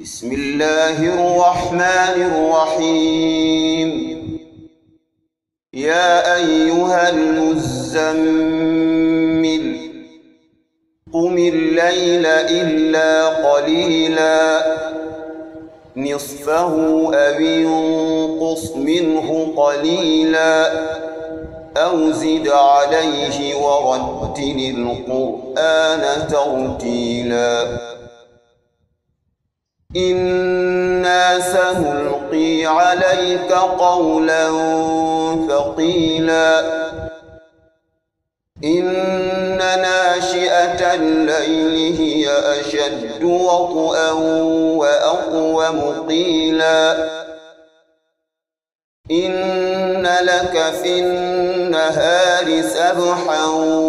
بسم الله الرحمن الرحيم. يا أيها المزمل قم الليل إلا قليلا نصفه أو انقص منه قليلا أو زد عليه ورتل القرآن ترتيلا. إنا سنلقي عليك قولا ثقيلا. إن ناشئة الليل هي أشد وطئا وأقوم قيلا. إن لك في النهار سبحا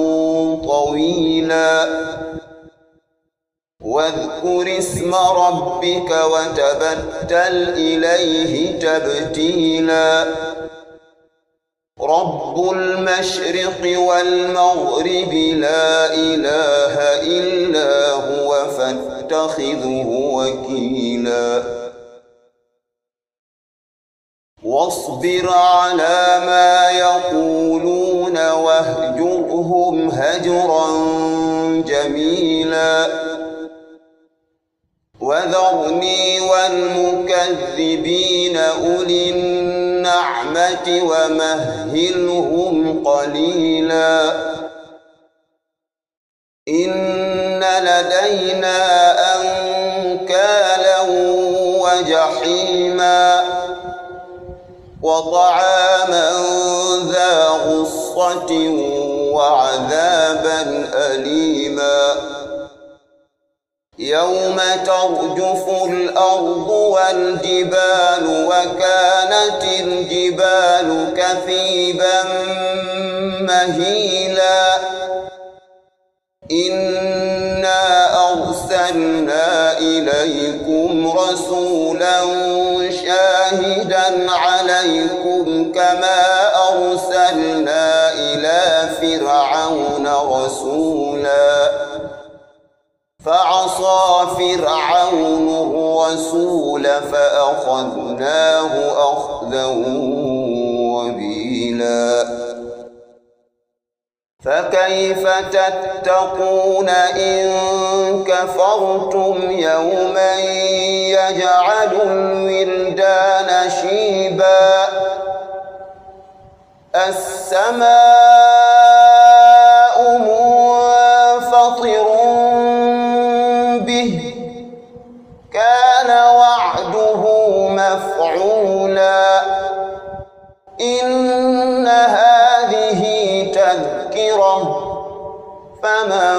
طويلا. واذكر اسم ربك وتبتل إليه تبتيلا. رب المشرق والمغرب لا إله إلا هو فاتخذه وكيلا. واصبر على ما يقولون واهجرهم هجرا جميلا. وذرني والمكذبين أولي النعمة ومهلهم قليلا. إن لدينا أنكالا وجحيما وطعاما ذا غصة وعذابا أليما. يوم ترجف الأرض والجبال وكانت الجبال كثيبا مهيلا. إنا أرسلنا إليكم رسولا شاهدا عليكم كما أرسلنا إلى فرعون رسولا. فعصى فرعون الرسول فأخذناه أخذا وبيلا. فكيف تتقون إن كفرتم يوما يجعل الولدان شيبا. السماء منفطر به كان وعده مفعولا. إن هذه تذكرة فمن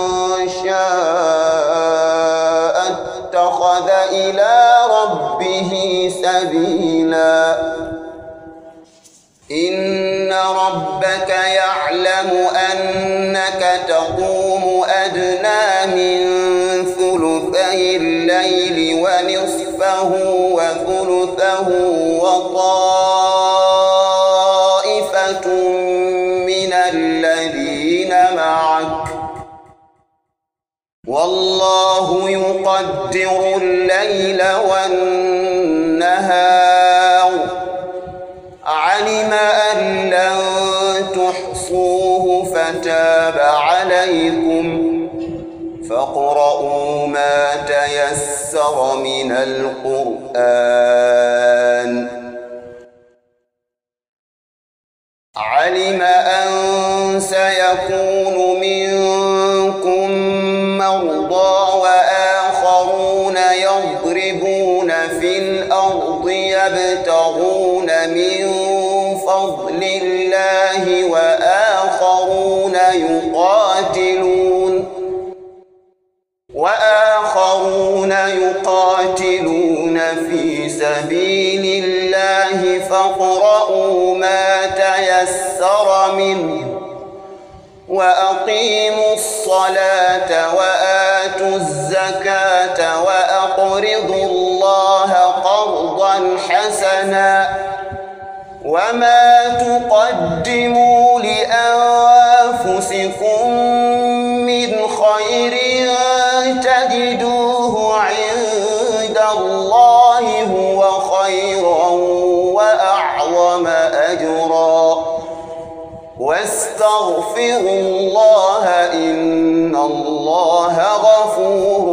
شاء اتخذ إلى ربه سبيلا. إن ربك يعلم أنك تقوم أدنى من ثلثي الليل ونصفه وثلثه وطائفة من الذين معك والله يقدر الليل والنهار. علم أن لن تحصوه فتاب عليكم فاقرؤوا ما تيسر من القرآن. علم أن سيكون منكم مرضى وآخرون يضربون في الأرض يبتغون من فضل الله وآخرون يقاتلون في سبيل الله فاقرؤوا ما تيسر منه وأقيموا الصلاة وآتوا الزكاة وأقرضوا الله قرضا حسنا. وما تقدموا لأنفسكم من خير تجدوه عند أجرا واستغفروا الله إن الله غفور